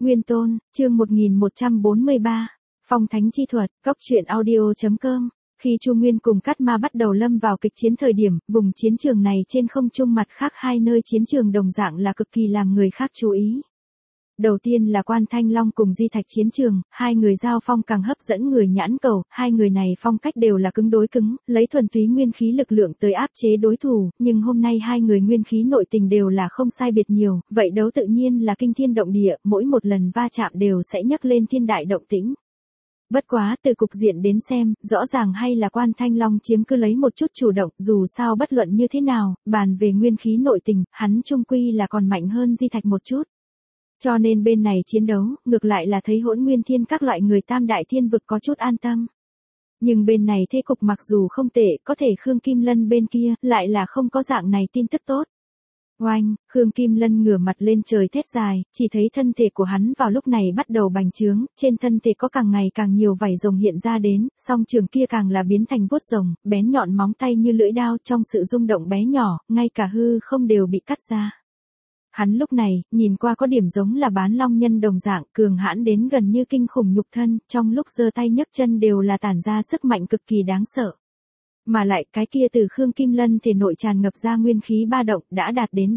Nguyên Tôn, chương 1143, Phong Thánh Chi Thuật, Cốc truyện audio.com. Khi Chu Nguyên cùng Cát Ma bắt đầu lâm vào kịch chiến thời điểm, vùng chiến trường này trên không trung mặt khác hai nơi chiến trường đồng dạng là cực kỳ làm người khác chú ý. Đầu tiên là Quan Thanh Long cùng Di Thạch chiến trường, hai người giao phong càng hấp dẫn người nhãn cầu, hai người này phong cách đều là cứng đối cứng, lấy thuần túy nguyên khí lực lượng tới áp chế đối thủ, nhưng hôm nay hai người nguyên khí nội tình đều là không sai biệt nhiều, vậy đấu tự nhiên là kinh thiên động địa, mỗi một lần va chạm đều sẽ nhấc lên thiên đại động tĩnh. Bất quá từ cục diện đến xem, rõ ràng hay là Quan Thanh Long chiếm cứ lấy một chút chủ động, dù sao bất luận như thế nào, bàn về nguyên khí nội tình, hắn chung quy là còn mạnh hơn Di Thạch một chút. Cho nên bên này chiến đấu, ngược lại là thấy Hỗn Nguyên Thiên các loại người tam đại thiên vực có chút an tâm. Nhưng bên này thế cục mặc dù không tệ, có thể Khương Kim Lân bên kia, lại là không có dạng này tin tức tốt. Oanh, Khương Kim Lân ngửa mặt lên trời thét dài, chỉ thấy thân thể của hắn vào lúc này bắt đầu bành trướng, trên thân thể có càng ngày càng nhiều vảy rồng hiện ra đến, song trường kia càng là biến thành vuốt rồng, bén nhọn móng tay như lưỡi đao trong sự rung động bé nhỏ, ngay cả hư không đều bị cắt ra. Hắn lúc này, nhìn qua có điểm giống là bán long nhân đồng dạng, cường hãn đến gần như kinh khủng nhục thân, trong lúc giơ tay nhấc chân đều là tản ra sức mạnh cực kỳ đáng sợ. Mà lại cái kia từ Khương Kim Lân thể nội tràn ngập ra nguyên khí ba động đã đạt đến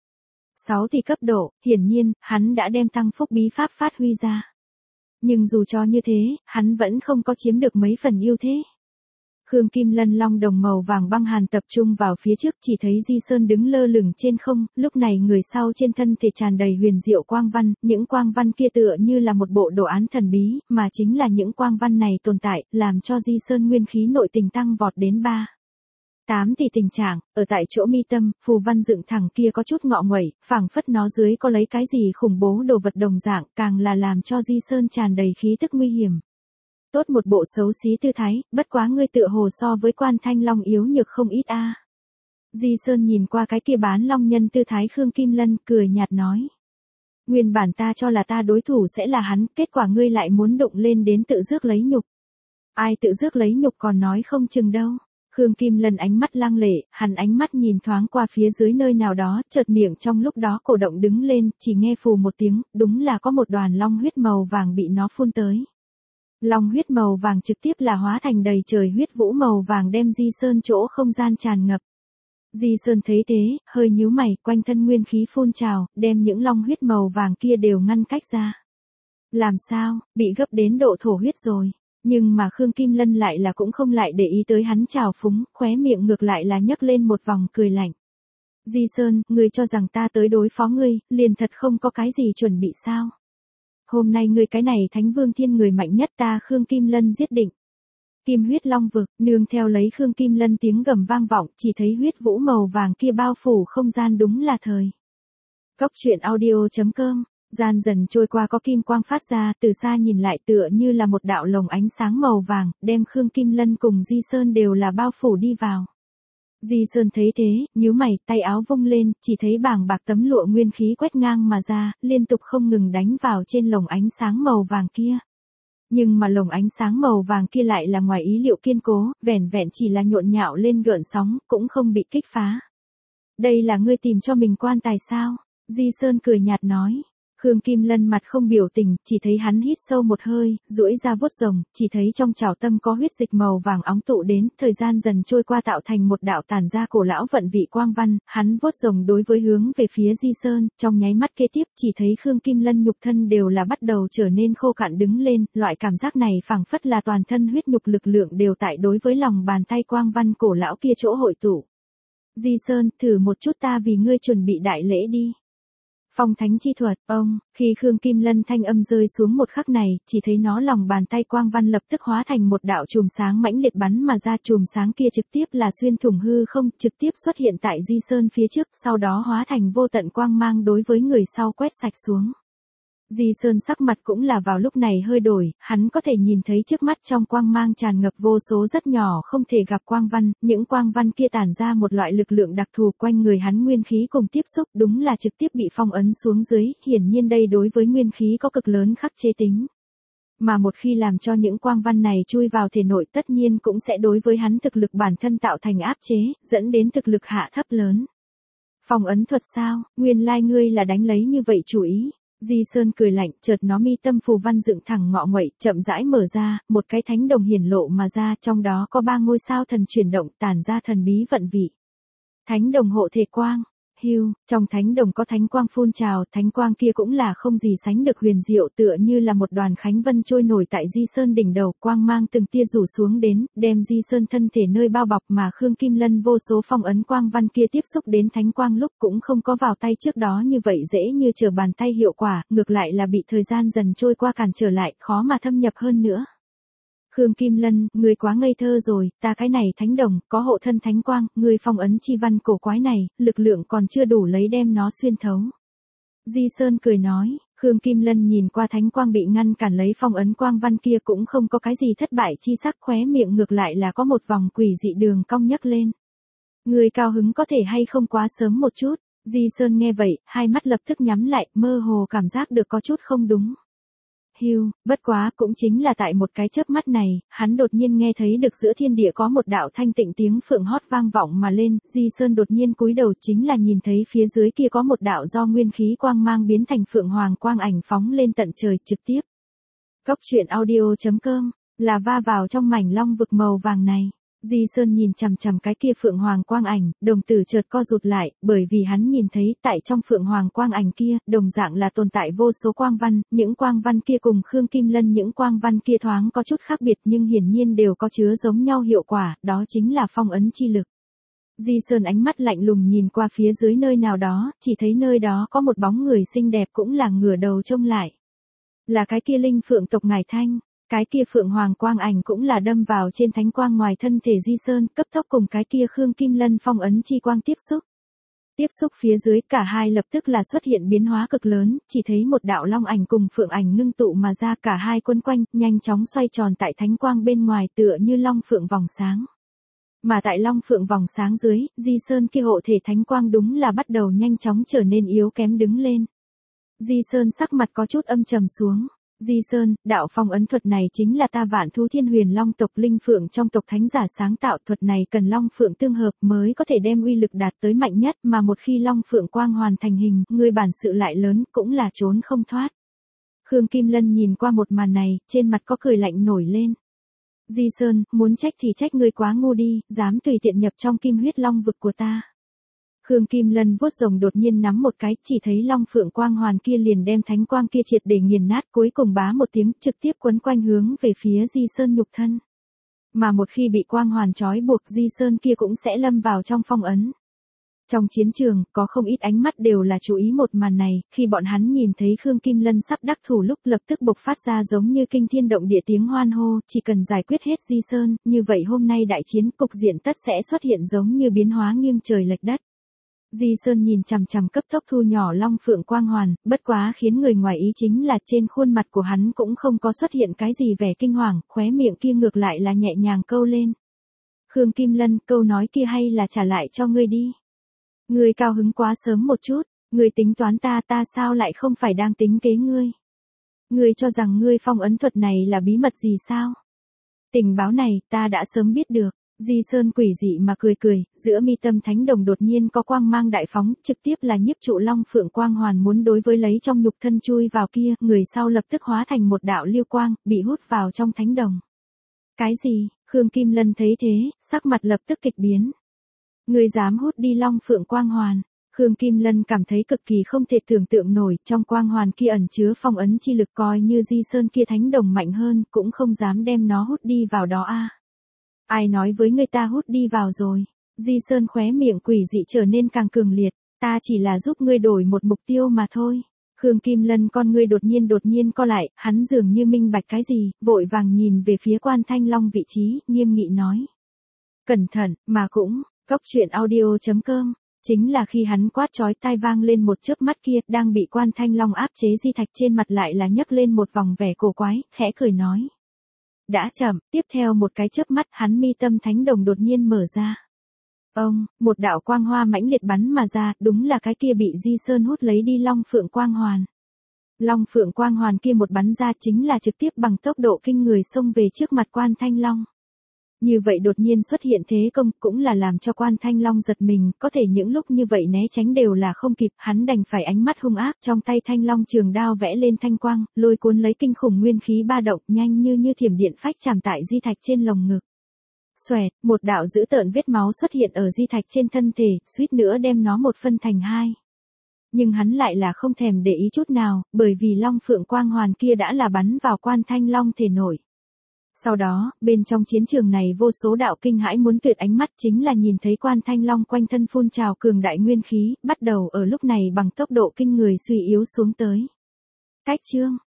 6 thì cấp độ, hiển nhiên, hắn đã đem tăng phúc bí pháp phát huy ra. Nhưng dù cho như thế, hắn vẫn không có chiếm được mấy phần ưu thế. Khương Kim Lân long đồng màu vàng băng hàn tập trung vào phía trước, chỉ thấy Di Sơn đứng lơ lửng trên không, lúc này người sau trên thân thể tràn đầy huyền diệu quang văn, những quang văn kia tựa như là một bộ đồ án thần bí, mà chính là những quang văn này tồn tại, làm cho Di Sơn nguyên khí nội tình tăng vọt đến 8 thì tình trạng, ở tại chỗ mi tâm, phù văn dựng thẳng kia có chút ngọ nguậy, phảng phất nó dưới có lấy cái gì khủng bố đồ vật đồng dạng, càng là làm cho Di Sơn tràn đầy khí tức nguy hiểm. Tốt một bộ xấu xí tư thái, bất quá ngươi tựa hồ so với Quan Thanh Long yếu nhược không ít a. Di Sơn nhìn qua cái kia bán long nhân tư thái Khương Kim Lân, cười nhạt nói. Nguyên bản ta cho là ta đối thủ sẽ là hắn, kết quả ngươi lại muốn đụng lên đến tự rước lấy nhục. Ai tự rước lấy nhục còn nói không chừng đâu. Khương Kim Lân ánh mắt lăng lệ, hắn ánh mắt nhìn thoáng qua phía dưới nơi nào đó, chợt miệng trong lúc đó cổ động đứng lên, chỉ nghe phù một tiếng, đúng là có một đoàn long huyết màu vàng bị nó phun tới. Long huyết màu vàng trực tiếp là hóa thành đầy trời huyết vũ màu vàng đem Di Sơn chỗ không gian tràn ngập. Di Sơn thấy thế, hơi nhíu mày, quanh thân nguyên khí phun trào, đem những long huyết màu vàng kia đều ngăn cách ra. Làm sao, bị gấp đến độ thổ huyết rồi. Nhưng mà Khương Kim Lân lại là cũng không lại để ý tới hắn trào phúng, khóe miệng ngược lại là nhấc lên một vòng cười lạnh. Di Sơn, ngươi cho rằng ta tới đối phó ngươi, liền thật không có cái gì chuẩn bị sao? Hôm nay ngươi cái này Thánh Vương Thiên người mạnh nhất ta Khương Kim Lân giết định. Kim huyết long vực, nương theo lấy Khương Kim Lân tiếng gầm vang vọng, chỉ thấy huyết vũ màu vàng kia bao phủ không gian đúng là thời. Cốc truyện audio.com, gian dần trôi qua có kim quang phát ra, từ xa nhìn lại tựa như là một đạo lồng ánh sáng màu vàng, đem Khương Kim Lân cùng Di Sơn đều là bao phủ đi vào. Di Sơn thấy thế, nhíu mày, tay áo vung lên, chỉ thấy bảng bạc tấm lụa nguyên khí quét ngang mà ra, liên tục không ngừng đánh vào trên lồng ánh sáng màu vàng kia. Nhưng mà lồng ánh sáng màu vàng kia lại là ngoài ý liệu kiên cố, vẻn vẹn chỉ là nhộn nhạo lên gợn sóng, cũng không bị kích phá. Đây là ngươi tìm cho mình quan tài sao? Di Sơn cười nhạt nói. Khương Kim Lân mặt không biểu tình, chỉ thấy hắn hít sâu một hơi, duỗi ra vuốt rồng, chỉ thấy trong chảo tâm có huyết dịch màu vàng óng tụ đến, thời gian dần trôi qua tạo thành một đạo tản ra cổ lão vận vị quang văn, hắn vuốt rồng đối với hướng về phía Di Sơn, trong nháy mắt kế tiếp chỉ thấy Khương Kim Lân nhục thân đều là bắt đầu trở nên khô cạn đứng lên, loại cảm giác này phảng phất là toàn thân huyết nhục lực lượng đều tại đối với lòng bàn tay quang văn cổ lão kia chỗ hội tụ. Di Sơn, thử một chút ta vì ngươi chuẩn bị đại lễ đi. Phong Thánh Chi Thuật, khi Khương Kim Lân thanh âm rơi xuống một khắc này, chỉ thấy nó lòng bàn tay quang văn lập tức hóa thành một đạo chùm sáng mãnh liệt bắn mà ra, chùm sáng kia trực tiếp là xuyên thủng hư không, trực tiếp xuất hiện tại Di Sơn phía trước, sau đó hóa thành vô tận quang mang đối với người sau quét sạch xuống. Di Sơn sắc mặt cũng là vào lúc này hơi đổi, hắn có thể nhìn thấy trước mắt trong quang mang tràn ngập vô số rất nhỏ không thể gặp quang văn, những quang văn kia tản ra một loại lực lượng đặc thù quanh người hắn nguyên khí cùng tiếp xúc đúng là trực tiếp bị phong ấn xuống dưới, hiển nhiên đây đối với nguyên khí có cực lớn khắc chế tính. Mà một khi làm cho những quang văn này chui vào thể nội tất nhiên cũng sẽ đối với hắn thực lực bản thân tạo thành áp chế, dẫn đến thực lực hạ thấp lớn. Phong ấn thuật sao, nguyên lai ngươi là đánh lấy như vậy chủ ý. Di Sơn cười lạnh, chợt nó mi tâm phù văn dựng thẳng ngọ nguậy, chậm rãi mở ra, một cái thánh đồng hiển lộ mà ra, trong đó có 3 ngôi sao thần chuyển động, tản ra thần bí vận vị. Thánh đồng hộ thể quang. Hưu, trong thánh đồng có thánh quang phun trào, thánh quang kia cũng là không gì sánh được huyền diệu, tựa như là một đoàn khánh vân trôi nổi tại Di Sơn đỉnh đầu, quang mang từng tia rủ xuống đến, đem Di Sơn thân thể nơi bao bọc, mà Khương Kim Lân vô số phong ấn quang văn kia tiếp xúc đến thánh quang lúc cũng không có vào tay trước đó như vậy dễ như trở bàn tay hiệu quả, ngược lại là bị thời gian dần trôi qua cản trở lại, khó mà thâm nhập hơn nữa. Khương Kim Lân, ngươi quá ngây thơ rồi, ta cái này thánh đồng, có hộ thân thánh quang, ngươi phong ấn chi văn cổ quái này, lực lượng còn chưa đủ lấy đem nó xuyên thấu. Di Sơn cười nói, Khương Kim Lân nhìn qua thánh quang bị ngăn cản lấy phong ấn quang văn kia cũng không có cái gì thất bại chi sắc, khóe miệng ngược lại là có một vòng quỷ dị đường cong nhấc lên. Ngươi cao hứng có thể hay không quá sớm một chút. Di Sơn nghe vậy, hai mắt lập tức nhắm lại, mơ hồ cảm giác được có chút không đúng. Hưu, bất quá cũng chính là tại một cái chớp mắt này, hắn đột nhiên nghe thấy được giữa thiên địa có một đạo thanh tịnh tiếng phượng hót vang vọng mà lên, Di Sơn đột nhiên cúi đầu chính là nhìn thấy phía dưới kia có một đạo do nguyên khí quang mang biến thành phượng hoàng quang ảnh phóng lên tận trời trực tiếp. Cốc truyện audio.com, là va vào trong mảnh long vực màu vàng này. Di Sơn nhìn chằm chằm cái kia phượng hoàng quang ảnh, đồng tử chợt co rụt lại, bởi vì hắn nhìn thấy tại trong phượng hoàng quang ảnh kia, đồng dạng là tồn tại vô số quang văn, những quang văn kia cùng Khương Kim Lân những quang văn kia thoáng có chút khác biệt nhưng hiển nhiên đều có chứa giống nhau hiệu quả, đó chính là phong ấn chi lực. Di Sơn ánh mắt lạnh lùng nhìn qua phía dưới nơi nào đó, chỉ thấy nơi đó có một bóng người xinh đẹp cũng là ngửa đầu trông lại. Là cái kia linh phượng tộc Ngải Thanh. Cái kia phượng hoàng quang ảnh cũng là đâm vào trên thánh quang ngoài thân thể Di Sơn, cấp tốc cùng cái kia Khương Kim Lân phong ấn chi quang tiếp xúc. Tiếp xúc phía dưới cả hai lập tức là xuất hiện biến hóa cực lớn, chỉ thấy một đạo long ảnh cùng phượng ảnh ngưng tụ mà ra cả hai quấn quanh, nhanh chóng xoay tròn tại thánh quang bên ngoài tựa như long phượng vòng sáng. Mà tại long phượng vòng sáng dưới, Di Sơn kia hộ thể thánh quang đúng là bắt đầu nhanh chóng trở nên yếu kém đứng lên. Di Sơn sắc mặt có chút âm trầm xuống. Di Sơn, đạo phong ấn thuật này chính là ta Vạn Thú Thiên Huyền Long tộc linh phượng trong tộc thánh giả sáng tạo, thuật này cần long phượng tương hợp mới có thể đem uy lực đạt tới mạnh nhất, mà một khi long phượng quang hoàn thành hình, người bản sự lại lớn, cũng là trốn không thoát. Khương Kim Lân nhìn qua một màn này, trên mặt có cười lạnh nổi lên. Di Sơn, muốn trách thì trách ngươi quá ngu đi, dám tùy tiện nhập trong kim huyết long vực của ta. Khương Kim Lân vuốt rồng đột nhiên nắm một cái, chỉ thấy long phượng quang hoàn kia liền đem thánh quang kia triệt để nghiền nát, cuối cùng bá một tiếng trực tiếp quấn quanh hướng về phía Di Sơn nhục thân. Mà một khi bị quang hoàn trói buộc, Di Sơn kia cũng sẽ lâm vào trong phong ấn. Trong chiến trường, có không ít ánh mắt đều là chú ý một màn này, khi bọn hắn nhìn thấy Khương Kim Lân sắp đắc thủ lúc lập tức bộc phát ra giống như kinh thiên động địa tiếng hoan hô, chỉ cần giải quyết hết Di Sơn, như vậy hôm nay đại chiến cục diện tất sẽ xuất hiện giống như biến hóa nghiêng trời lệch đất. Di Sơn nhìn chằm chằm cấp tốc thu nhỏ long phượng quang hoàn, bất quá khiến người ngoài ý chính là trên khuôn mặt của hắn cũng không có xuất hiện cái gì vẻ kinh hoàng, khóe miệng kia ngược lại là nhẹ nhàng câu lên. Khương Kim Lân, câu nói kia hay là trả lại cho ngươi đi. Ngươi cao hứng quá sớm một chút, ngươi tính toán ta sao lại không phải đang tính kế ngươi. Ngươi cho rằng ngươi phong ấn thuật này là bí mật gì sao? Tình báo này ta đã sớm biết được. Di Sơn quỷ dị mà cười cười, giữa mi tâm thánh đồng đột nhiên có quang mang đại phóng, trực tiếp là nhiếp trụ long phượng quang hoàn muốn đối với lấy trong nhục thân chui vào kia, người sau lập tức hóa thành một đạo lưu quang, bị hút vào trong thánh đồng. Cái gì? Khương Kim Lân thấy thế, sắc mặt lập tức kịch biến. Người dám hút đi long phượng quang hoàn? Khương Kim Lân cảm thấy cực kỳ không thể tưởng tượng nổi, trong quang hoàn kia ẩn chứa phong ấn chi lực, coi như Di Sơn kia thánh đồng mạnh hơn, cũng không dám đem nó hút đi vào đó a. Ai nói với người ta hút đi vào rồi? Di Sơn khóe miệng quỷ dị trở nên càng cường liệt, ta chỉ là giúp ngươi đổi một mục tiêu mà thôi. Khương Kim Lân con ngươi đột nhiên co lại, hắn dường như minh bạch cái gì, vội vàng nhìn về phía Quan Thanh Long vị trí, nghiêm nghị nói. Cẩn thận, mà cũng, cốc truyện audio.com, chính là khi hắn quát chói tai vang lên một chớp mắt kia, đang bị Quan Thanh Long áp chế Di Thạch trên mặt lại là nhấc lên một vòng vẻ cổ quái, khẽ cười nói. Đã chậm, tiếp theo một cái chớp mắt hắn mi tâm thánh đồng đột nhiên mở ra. Một đạo quang hoa mãnh liệt bắn mà ra, đúng là cái kia bị Di Sơn hút lấy đi long phượng quang hoàn. Long phượng quang hoàn kia một bắn ra chính là trực tiếp bằng tốc độ kinh người xông về trước mặt Quan Thanh Long. Như vậy đột nhiên xuất hiện thế công cũng là làm cho Quan Thanh Long giật mình, có thể những lúc như vậy né tránh đều là không kịp, hắn đành phải ánh mắt hung ác, trong tay Thanh Long trường đao vẽ lên thanh quang, lôi cuốn lấy kinh khủng nguyên khí ba động, nhanh như thiểm điện phách chạm tại di thạch trên lồng ngực. Xoẹt, một đạo dữ tợn vết máu xuất hiện ở di thạch trên thân thể, suýt nữa đem nó một phân thành hai. Nhưng hắn lại là không thèm để ý chút nào, bởi vì Long Phượng quang hoàn kia đã là bắn vào Quan Thanh Long thể nổi. Sau đó, bên trong chiến trường này vô số đạo kinh hãi muốn tuyệt ánh mắt chính là nhìn thấy Quan Thanh Long quanh thân phun trào cường đại nguyên khí, bắt đầu ở lúc này bằng tốc độ kinh người suy yếu xuống tới. Cách chương